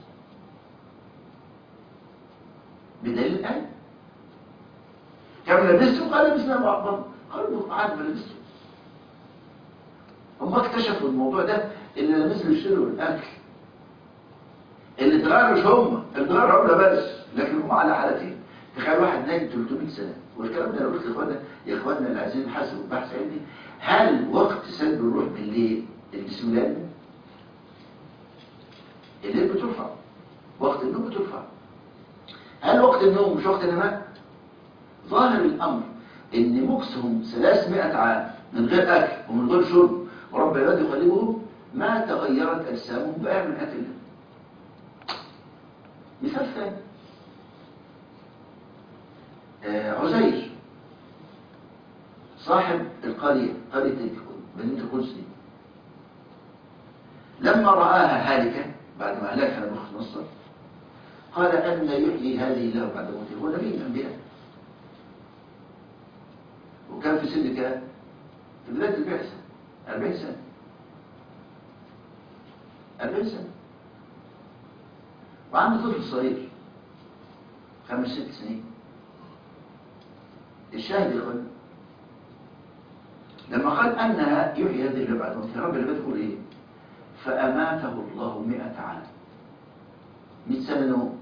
بدليل الآن. كم لبستم؟ قال لبسنا بعضهم. قالوا عاد ما لبستم. هم اكتشفوا الموضوع ده اللي نزلوا يشتروا الأكل. اللي اتغيروا مش هم، اتغيروا عملة بس، لكن هم على حالتين. تخيل واحد نايم ثلاثمائة سنة، والكلام ده انا قلت لاخواننا يا اخواننا اللي عايزين يحاسبوا البحث عندي، هل وقت سلب الروح بالليل الجسم لازم؟ الليل بترفع، وقت النوم بترفع. هل وقت النوم مش وقت النماء؟ ظاهر الامر ان مكسهم ثلاثمائة عام من غير اكل ومن غير شرب ورب العباد يقلبهم ما تغيرت اجسامهم بأيام من حياة الله. مثال ثاني، آه عزير صاحب القرية، قرية بنية القدس دي، لما رآها هالكة بعد ما هلكها نبوخذ نصر قال أن يحيي هذه الله بعد موته. هو نبي من الأنبياء، وكان في سن كام؟ في بداية البعثة أربعين سنة. أربعين سنة وعنده طفل صغير خمس ست سنين. الشاهد يا اخوان لما قال انها يحيي هذه الله بعد موته، رب اللي بتقول ايه؟ فاماته الله مئة عام، مئة سنه نوم،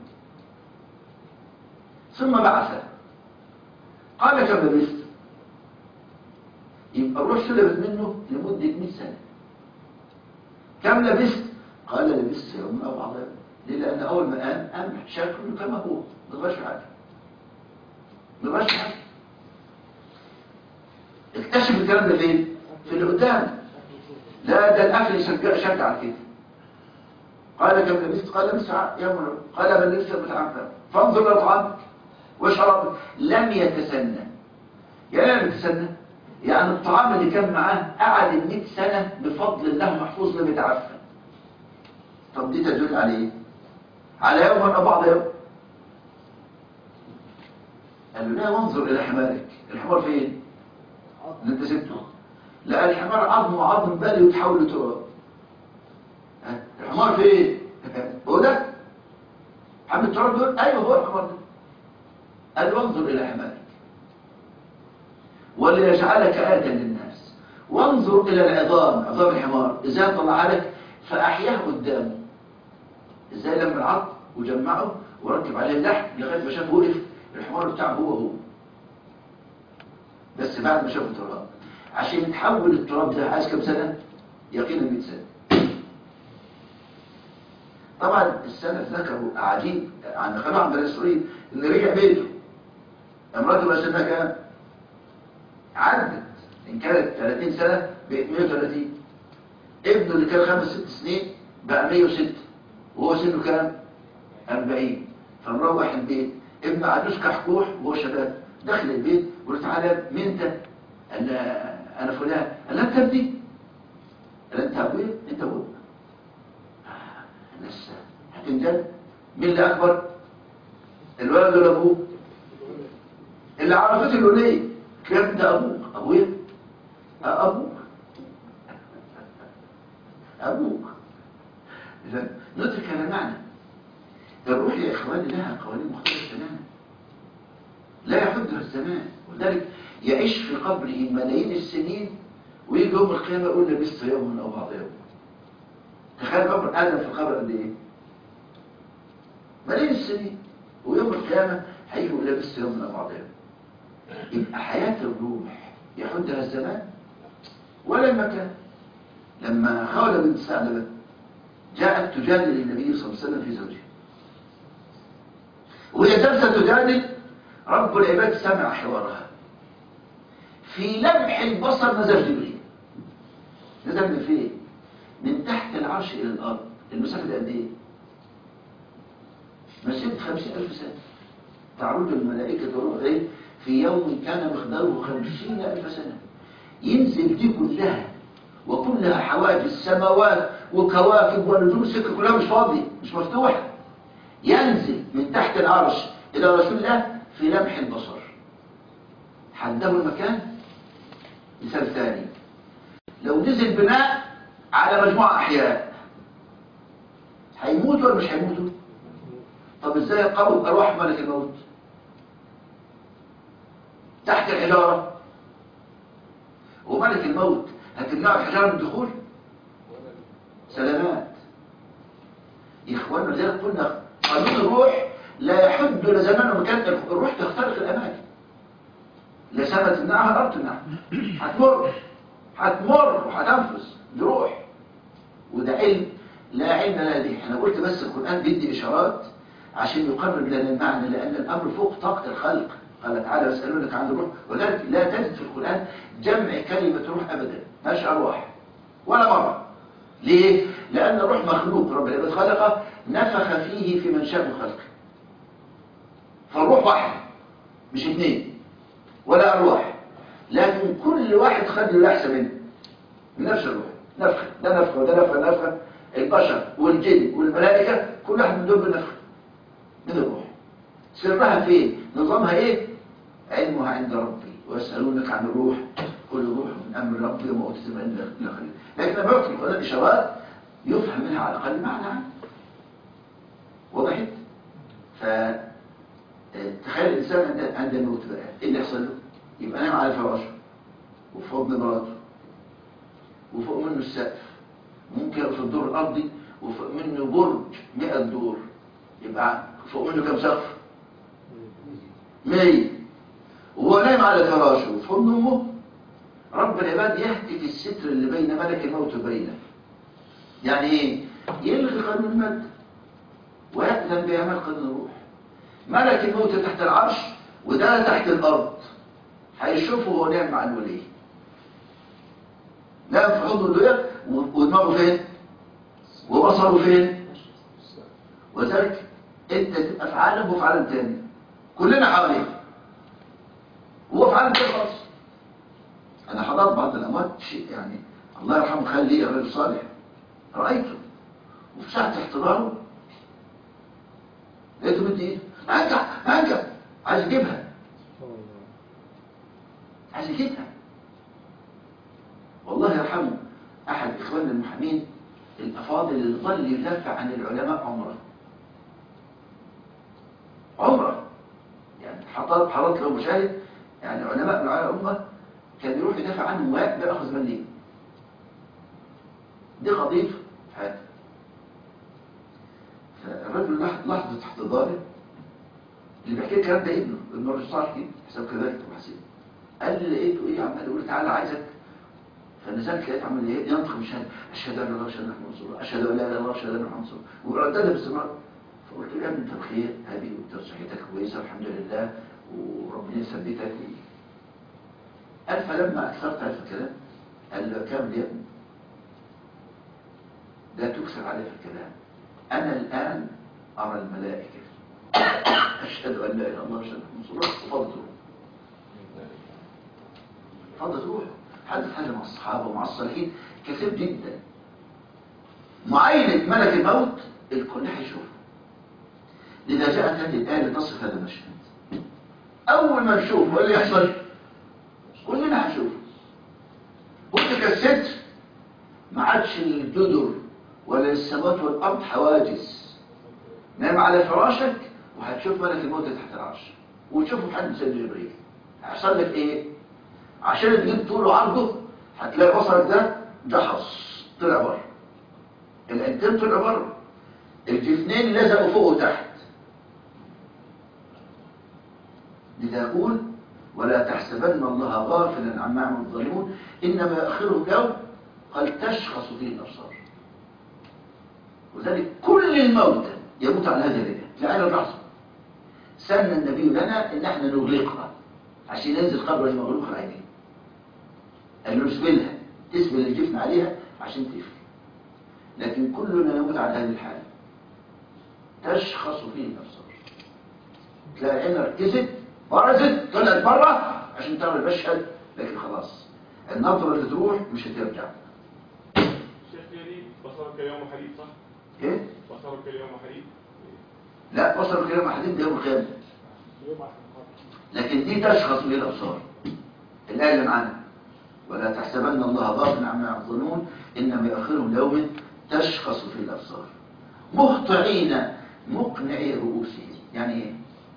ثم بعثه. قال كم لبثت؟ يبقى الروح سلبت منه لمده مئة سنه. كم لبثت؟ قال لبثت يوم او بعض يوم. ليه؟ لان اول ما قام قام شكله كما هو، ما غيرش حاجه، ما غيرش حاجه. اكتشف الكلام ده فين؟ في اللي قدام. لا ده الاكل يشجع يشجع على كده. قال كم لبثت؟ قال لبثت يوم. قال من لبثت متعفن فانظر الى طعامك واشربك. لم يتسنى. يعني لم يتسنى يعني الطعام اللي كان معاه قعد مئة سنه بفضل الله محفوظ لم يتعفن. طب دي تدل على ايه؟ على يوم او بعض يوم. قال له لا، وانظر الى حمارك. الحمار فين؟ اللي انت سبته. لا، الحمار عظم وعظم بالي وتحول لتراب. الحمار فين؟ هو ده حمل التراب دول. ايوه هو الحمار ده. قال وانظر الى حمارك وليجعلك آية للناس. وانظر الى العظام، عظام الحمار ازاي طلع لك فاحياه قدامه. ازاي لما العظم وجمعه وركب عليه اللحم لغايه ما شافه وقف الحمار بتاعه هو هو، بس بعد ما شافه تراب. عشان يتحول التراب ده عايز كم سنه؟ يقينا مئة سنه. طبعا السنه ذكروا عجيب عن قناع بني اسرائيل ان رجع بيته امراته بقى سنها كام؟ عدت، ان كانت ثلاثين سنه بقت مئة وثلاثين. ابنه اللي كان خمس ست سنين بقى مئة وستة وهو سنه كام؟ أربعين. فنروح البيت ابن عجوز كحكوح وهو شباب دخل البيت وقال تعالى مين انت؟ قال انا فلان. قال انت ابني؟ قال انت ابويا؟ انت ابويا. الناس هتنجل. مين اللي اكبر؟ الولد ولا ابوه؟ اللي عرفته الوليه كان ده ابوك. ابويا؟ ابوك ابوك. اذا ندرك هذا المعنى. الروح يا اخواني لها قوانين مختلفه تماما لا يحدها الزمان، ولذلك يعيش في قبره ملايين السنين ويجي يوم القيامه يقول لبثت يوما او بعض يوم. تخيل قبر ادم في القبر قد ايه؟ ملايين السنين، ويوم القيامه هيجي يقول لبثت يوما او بعض يوم. يبقى حياه الروح يحدها الزمان ولا المكان. لما خولة بنت ثعلبة جاءت تجادل النبي صلى الله عليه وسلم في زوجها، وهي جالسه تجادل رب العباد سمع حوارها. في لمح البصر نزل جبريل. نزل من فين؟ من تحت العرش الى الارض. المسافه دي قد ايه؟ مسيره خمسين الف سنه. تعرج الملائكه والروح ايه في يوم كان مقداره خمسين الف سنه. ينزل دي كلها وكلها حواجز سماوات وكواكب ونجوم، السكه كلها مش فاضيه مش مفتوحه. ينزل من تحت العرش الى رسول الله في لمح البصر. حده المكان. مثال ثاني، لو نزل بناء على مجموعة أحياء هيموتوا ولا مش هيموتوا؟ طب ازاي يقرب أرواح ملك الموت تحت الحجارة؟ وملك الموت هتمنعوا الحجارة من الدخول؟ سلامات يا إخوانا. زي قلنا قانون الروح لا يحد لزمان ومكان. الروح تخترق الأماكن، لا سما تمنعها الأرض تمنعها. هتمر هتمر وهتنفذ دي روح. وده علم لا علم لنا به. انا قلت بس القرآن بيدي إشارات عشان يقرب لنا المعنى، لأن الأمر فوق طاقة الخلق. قال تعالى يسألونك عن الروح، ولذلك لا تجد في القرآن جمع كلمة روح أبدا، ماشي أرواح ولا مرة. ليه؟ لأن الروح مخلوق، رب العباد خلقه نفخ فيه في منشأ خلقه. فالروح واحد مش اثنين ولا أرواح، لكن كل واحد خد له لحسة منه من نفس الروح. نفخ ده نفخ وده نفخ نفخ. البشر والجن والملائكة كل واحد من دول بنفخ من الروح. سرها فين؟ نظامها ايه؟ علمها عند ربي. ويسألونك عن الروح كل روح من أمر ربي وما أوتيتم من العلم إلا قليلا. لكن لما يعطي القرآن إشارات يفهم منها على الأقل معنى. وضحت؟ فتخيل الإنسان عند الموت بقى إيه اللي يحصل له؟ يبقى نام على فراشه وفي حضن مراته وفوق منه السقف، ممكن في الدور الأرضي وفوق منه برج مئة دور، يبقى فوق منه كم سقف؟ مية. وهو نايم على فراشه وفي حضن أمه، رب العباد يهتك الستر اللي بين ملك الموت وبينه. يعني ايه؟ يلغي قانون المادة ويأذن بأعمال قانون الروح. ملك الموت تحت العرش وده تحت الأرض، هيشوفه وهو نايم مع الولي. نام في حضن الولي ودماغه فين؟ وبصره فين؟ وذلك انت تبقى في عالم وفي عالم تاني، كلنا حواليه وهو في عالم تاني خالص. انا حضرت بعض الاموات شيء يعني الله يرحمه خلي الرجل صالح، رايته وفي ساعه احتضاره لقيته بدي ايده انجح انجح عايز يجيبها عايز يجيبها. والله يرحمه احد اخواننا المحامين الافاضل اللي ظل يدافع عن العلماء عمره عمره يعني حضرت حضرت له مشاهد يعني علماء من علماء الامه كان يروح يدافع عنهم ويأخذ مليم. دي قضيته في حياته. فالرجل لحظة احتضاره اللي بيحكي الكلام ده ابنه ابن الرجل صالح كده حساب كذلك وحسين. قال لي لقيته ايه عمال يقول تعالى عايزك. فنزلت لقيته عمال ايه ينطق بشهاده اشهد ان لا اله الا الله منصور اشهد ان لا اله الا الله اشهد ان محمد رسول الله ورددها باستمرار. فقلت له يا ابني انت بخير هذه وانت صحتك كويسه الحمد لله وربنا يثبتك. قال فلما اكثرت هذا الكلام قال له كامل يا ابني لا تكثر عليه في الكلام. انا الان ارى الملائكه اشهد ان لا اله الا الله اشهد ان محمد رسول الله وفضت روحه. فضت روحه. حدث هذا مع الصحابه ومع الصالحين كثير جدا. معاينه ملك الموت الكل هيشوفه. لذا جاءت هذه الايه لتصف هذا المشهد. اول ما نشوفه ايه اللي يحصل؟ كلنا هنشوفه. قلت كالستر ما عادش الجدر ولا السماوات والارض حواجز. نام على فراشك وهتشوف ملك الموت تحت العرش وتشوفه في حد سيد جبريل. هيحصل لك ايه؟ عشان تجيب طوله وعرضه هتلاقي بصرك ده جحص طلع بره، العينتين طلع بره، الجفنين لزقوا فوق وتحت. لذا يقول ولا تحسبن الله غافلا عما يعمل الظالمون انما يؤخرهم يوم قال تشخص فيه الابصار. وذلك كل الموتى يموت على هذه الليله لآن اللحظه. سن النبي لنا ان احنا نغلقها عشان ينزل قبر المغلوق العينين. قال له اسبلها تسبل الجفن عليها عشان تقفل. لكن كلنا نموت على هذه الحاله تشخص فيه الابصار. تلاقي عينها ركزت برزت طلعت بره عشان تعمل المشهد، لكن خلاص النظره اللي تروح مش هترجع. شيخ جديد بصرك اليوم حديد صح؟ ايه؟ بصرك اليوم حديد؟ لا بصرك اليوم حديد ده يوم القيامه. لكن دي تشخص به الابصار الايه اللي معانا ولا تحسبن الله غافلا عما يعملون إنما يؤخرهم ليوم تشخص فيه الأبصار مهطعين مقنعي رؤوسهم. يعني إيه؟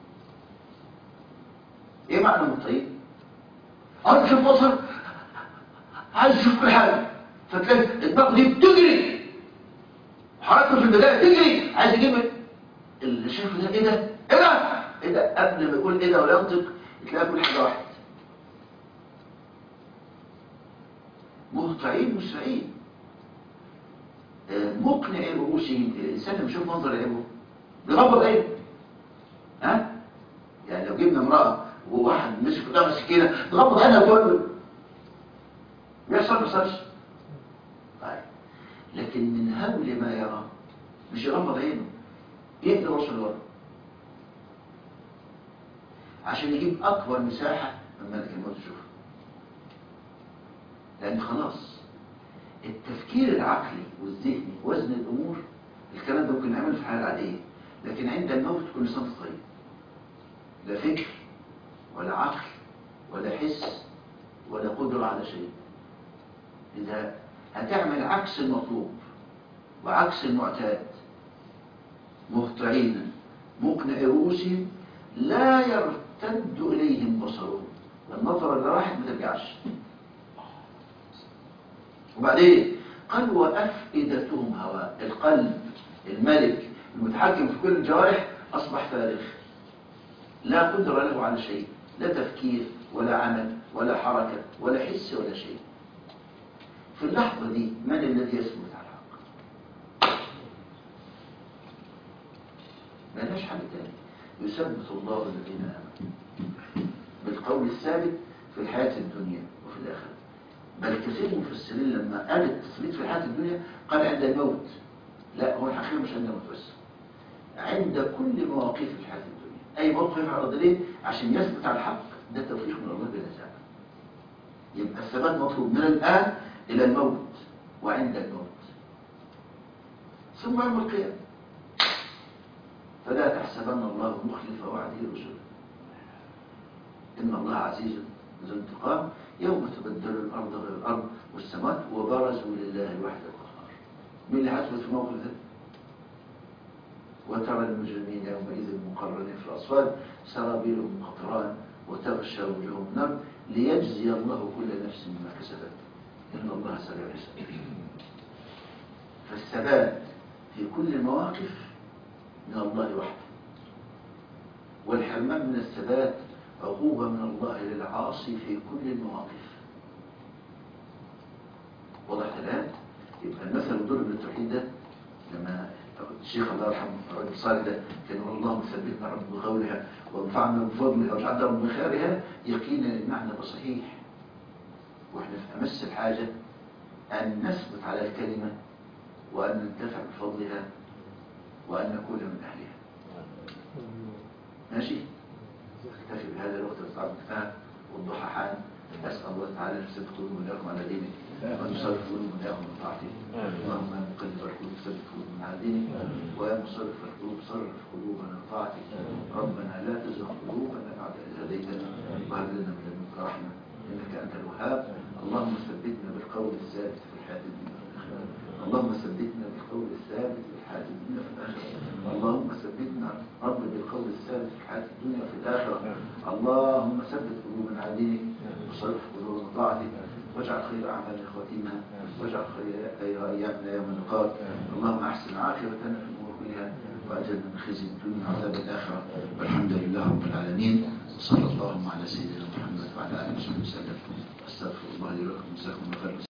إيه معنى مهطعين؟ أنا شوف بصر عايز أشوف كل حاجة، فتلاقي الدماغ دي بتجري حركته في البداية تجري عايز يجيب اللي شايفه ده. إيه ده؟ إيه ده؟ إيه ده؟ قبل ما يقول إيه ده ولا ينطق تلاقي كل حاجة واحدة. مهطعين مسرعين مقنعي رؤوسهم. الإنسان لما يشوف منظر عيبه بيغمض عينه. ها؟ يعني لو جبنا امرأة وواحد مسك قدامها سكينة تغمض عينها وتقول له بيحصل ما بيحصلش. طيب لكن من هول ما يرى مش يغمض عينه، يقلب راسه لورا عشان يجيب أكبر مساحة من ملك الموت يشوفها. لأن خلاص التفكير العقلي والذهني وزن الأمور الكلام ده ممكن نعمله في الحالة العادية، لكن عند الموت كل سنة طيب لا فكر ولا عقل ولا حس ولا قدرة على شيء. إذا هتعمل عكس المطلوب وعكس المعتاد مهطعين مقنعي رؤوسهم لا يرتد إليهم بصرهم، النظرة اللي راحت ما ترجعش. وبعدين قال وأفئدتهم هواء. القلب الملك المتحكم في كل الجوارح أصبح فارغ لا قدرة له على شيء، لا تفكير ولا عمل ولا حركة ولا حس ولا شيء. في اللحظة دي من الذي يثبت على الحق؟ ملاش حل تاني. يثبت الله الذين آمنوا بالقول الثابت في الحياة الدنيا وفي الآخرة. بل كثير من المفسرين لما قال التثبيت في الحياة الدنيا قال عند الموت. لا، هو الحقيقة مش عند الموت بس، عند كل مواقف في الحياة الدنيا. أي موقف يعرض ليه عشان يثبت على الحق ده توفيق من الله بلا زال. يبقى الثبات مطلوب من الآن إلى الموت وعند الموت ثم يوم القيامة. فلا تحسبن الله مخلف وعده رسله إن الله عزيز ذو انتقام يوم تبدل الأرض غير الأرض والسماوات وبرزوا لله الواحد القهار. مين اللي هيثبت في الموقف ده؟ وترى المجرمين يومئذ مقرنين في الأصفاد سرابيلهم من قطران وتغشى وجوههم النار ليجزي الله كل نفس بما كسبت إن الله سريع الحساب. فالثبات في كل المواقف من الله وحده، والحرمان من الثبات عقوبة من الله للعاصي في كل المواقف. واضح الآن؟ يبقى المثل الضرب للتوحيد ده لما الشيخ الله يرحمه الرجل الصالح ده كان يقول اللهم ثبتنا رب بقولها وانفعنا بفضلها واجعلنا رب بخيرها، يقينا المعنى ده صحيح. واحنا في امس الحاجه ان نثبت على الكلمه وان ننتفع بفضلها وان نكون من اهلها. ماشي؟ اكتفي بهذا الوقت الصعب الكفايه والضحى حان. اسال الله تعالى ان يثبت قلوبنا واياكم على دينه وان يصرف قلوبنا واياكم من طاعته. اللهم يا مقلب القلوب ثبت قلوبنا على دينك ويا مصرف القلوب صرف قلوبنا لطاعتك. ربنا لا تزغ قلوبنا بعد إذ هديتنا وهب لنا من لدنك رحمه انك انت الوهاب. اللهم ثبتنا بالقول الثابت في الحياه الدنيا وفي الاخره. اللهم ثبتنا بالقول الثابت في الحياه الدنيا وفي الاخره. اللهم ثبتنا رب بالقول الثابت في الحياه الدنيا وفي الاخره. اللهم ثبت قلوبنا على دينك وصرف قلوبنا طاعتك واجعل خير اعمالنا خواتيمها واجعل خير ايامنا يوم اللقاء. اللهم احسن عاقبتنا في الامور كلها واجرنا من خزي الدنيا وعذاب الاخره. والحمد لله رب العالمين وصلى الله على سيدنا